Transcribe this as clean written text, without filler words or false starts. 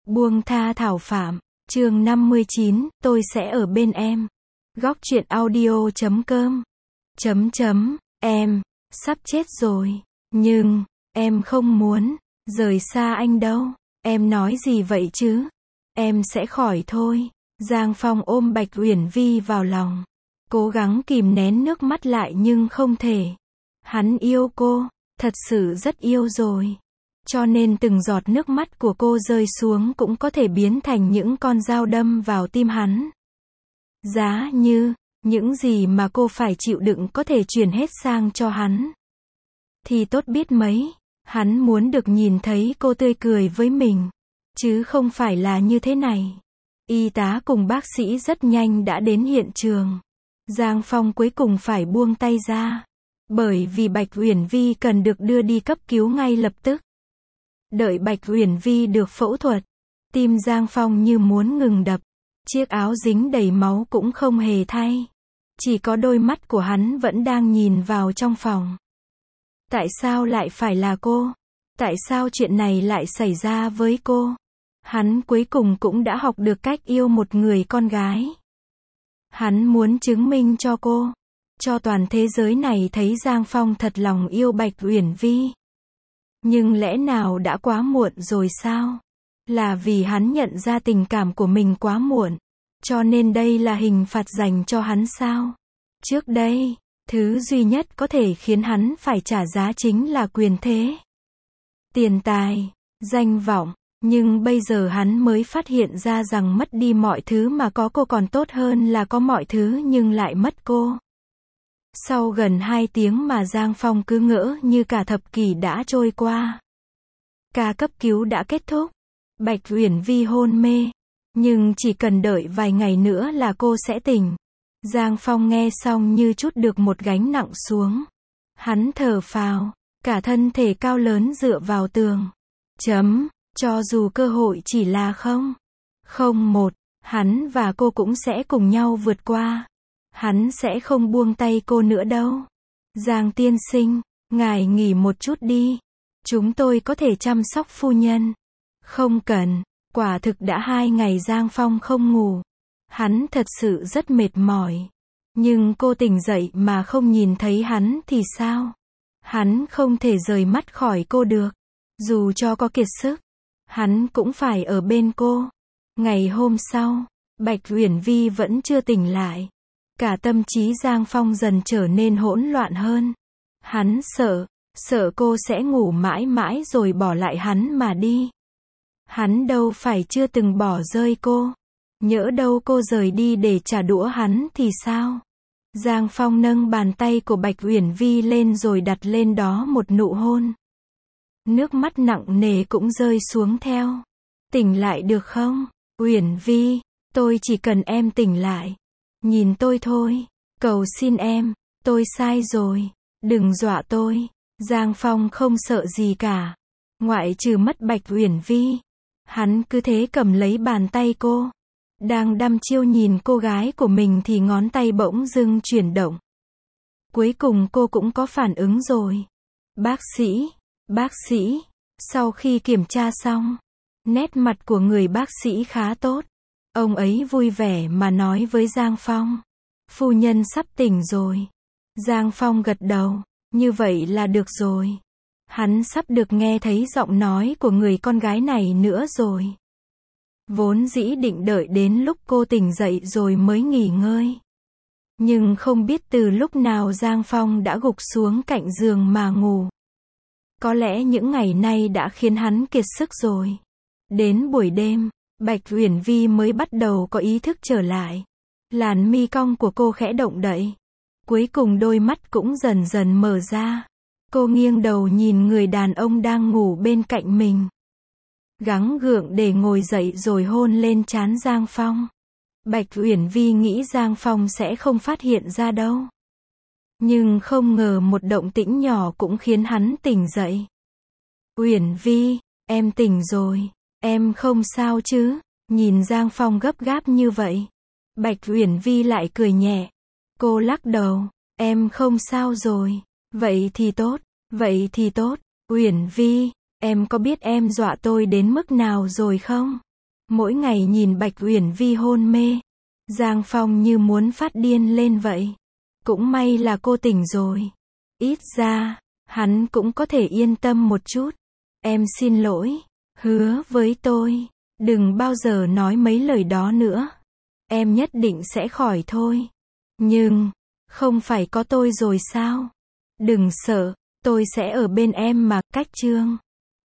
Buông tha Thảo Phạm, chương 59, tôi sẽ ở bên em. Góc truyện audio.com. Em, sắp chết rồi, nhưng, em không muốn, rời xa anh đâu. Em nói gì vậy chứ? Em sẽ khỏi thôi. Giang Phong ôm Bạch Uyển Vi vào lòng. Cố gắng kìm nén nước mắt lại nhưng không thể. Hắn yêu cô, thật sự rất yêu rồi. Cho nên từng giọt nước mắt của cô rơi xuống cũng có thể biến thành những con dao đâm vào tim hắn. Giá như, những gì mà cô phải chịu đựng có thể chuyển hết sang cho hắn, thì tốt biết mấy. Hắn muốn được nhìn thấy cô tươi cười với mình, chứ không phải là như thế này. Y tá cùng bác sĩ rất nhanh đã đến hiện trường. Giang Phong cuối cùng phải buông tay ra, bởi vì Bạch Uyển Vi cần được đưa đi cấp cứu ngay lập tức. Đợi Bạch Uyển Vi được phẫu thuật, tim Giang Phong như muốn ngừng đập. Chiếc áo dính đầy máu cũng không hề thay. Chỉ có đôi mắt của hắn vẫn đang nhìn vào trong phòng. Tại sao lại phải là cô? Tại sao chuyện này lại xảy ra với cô? Hắn cuối cùng cũng đã học được cách yêu một người con gái. Hắn muốn chứng minh cho cô, cho toàn thế giới này thấy Giang Phong thật lòng yêu Bạch Uyển Vi. Nhưng lẽ nào đã quá muộn rồi sao? Là vì hắn nhận ra tình cảm của mình quá muộn, cho nên đây là hình phạt dành cho hắn sao? Trước đây, thứ duy nhất có thể khiến hắn phải trả giá chính là quyền thế, tiền tài, danh vọng. Nhưng bây giờ hắn mới phát hiện ra rằng mất đi mọi thứ mà có cô còn tốt hơn là có mọi thứ nhưng lại mất cô. Sau gần 2 tiếng mà Giang Phong cứ ngỡ như cả thập kỷ đã trôi qua. Ca cấp cứu đã kết thúc. Bạch Uyển Vi hôn mê, nhưng chỉ cần đợi vài ngày nữa là cô sẽ tỉnh. Giang Phong nghe xong như trút được một gánh nặng xuống. Hắn thở phào, cả thân thể cao lớn dựa vào tường. Cho dù cơ hội chỉ là 0,01, hắn và cô cũng sẽ cùng nhau vượt qua. Hắn sẽ không buông tay cô nữa đâu. Giang tiên sinh, ngài nghỉ một chút đi. Chúng tôi có thể chăm sóc phu nhân. Không cần, quả thực đã 2 ngày Giang Phong không ngủ. Hắn thật sự rất mệt mỏi. Nhưng cô tỉnh dậy mà không nhìn thấy hắn thì sao? Hắn không thể rời mắt khỏi cô được. Dù cho có kiệt sức, hắn cũng phải ở bên cô. Ngày hôm sau, Bạch Uyển Vi vẫn chưa tỉnh lại. Cả tâm trí Giang Phong dần trở nên hỗn loạn hơn. Hắn sợ cô sẽ ngủ mãi mãi rồi bỏ lại hắn mà đi. Hắn đâu phải chưa từng bỏ rơi cô. Nhỡ đâu cô rời đi để trả đũa hắn thì sao? Giang Phong nâng bàn tay của Bạch Uyển Vi lên rồi đặt lên đó một nụ hôn. Nước mắt nặng nề cũng rơi xuống theo. Tỉnh lại được không? Uyển Vi, tôi chỉ cần em tỉnh lại. Nhìn tôi thôi. Cầu xin em, tôi sai rồi. Đừng dọa tôi. Giang Phong không sợ gì cả. Ngoại trừ mất Bạch Uyển Vi. Hắn cứ thế cầm lấy bàn tay cô. Đang đăm chiêu nhìn cô gái của mình thì ngón tay bỗng dưng chuyển động. Cuối cùng cô cũng có phản ứng rồi. Bác sĩ, sau khi kiểm tra xong, nét mặt của người bác sĩ khá tốt. Ông ấy vui vẻ mà nói với Giang Phong. Phu nhân sắp tỉnh rồi. Giang Phong gật đầu, như vậy là được rồi. Hắn sắp được nghe thấy giọng nói của người con gái này nữa rồi. Vốn dĩ định đợi đến lúc cô tỉnh dậy rồi mới nghỉ ngơi. Nhưng không biết từ lúc nào Giang Phong đã gục xuống cạnh giường mà ngủ. Có lẽ những ngày nay đã khiến hắn kiệt sức rồi. Đến buổi đêm, Bạch Uyển Vi mới bắt đầu có ý thức trở lại. Làn mi cong của cô khẽ động đậy. Cuối cùng đôi mắt cũng dần dần mở ra. Cô nghiêng đầu nhìn người đàn ông đang ngủ bên cạnh mình. Gắng gượng để ngồi dậy rồi hôn lên trán Giang Phong. Bạch Uyển Vi nghĩ Giang Phong sẽ không phát hiện ra đâu. Nhưng không ngờ một động tĩnh nhỏ cũng khiến hắn tỉnh dậy. Uyển Vi, em tỉnh rồi. Em không sao chứ? Nhìn Giang Phong gấp gáp như vậy, Bạch Uyển Vi lại cười nhẹ. Cô lắc đầu. Em không sao rồi. Vậy thì tốt. Uyển Vi, em có biết em dọa tôi đến mức nào rồi không? Mỗi ngày nhìn Bạch Uyển Vi hôn mê, Giang Phong như muốn phát điên lên vậy. Cũng may là cô tỉnh rồi. Ít ra, hắn cũng có thể yên tâm một chút. Em xin lỗi, hứa với tôi, đừng bao giờ nói mấy lời đó nữa. Em nhất định sẽ khỏi thôi. Nhưng, không phải có tôi rồi sao? Đừng sợ, tôi sẽ ở bên em mà, cách chương.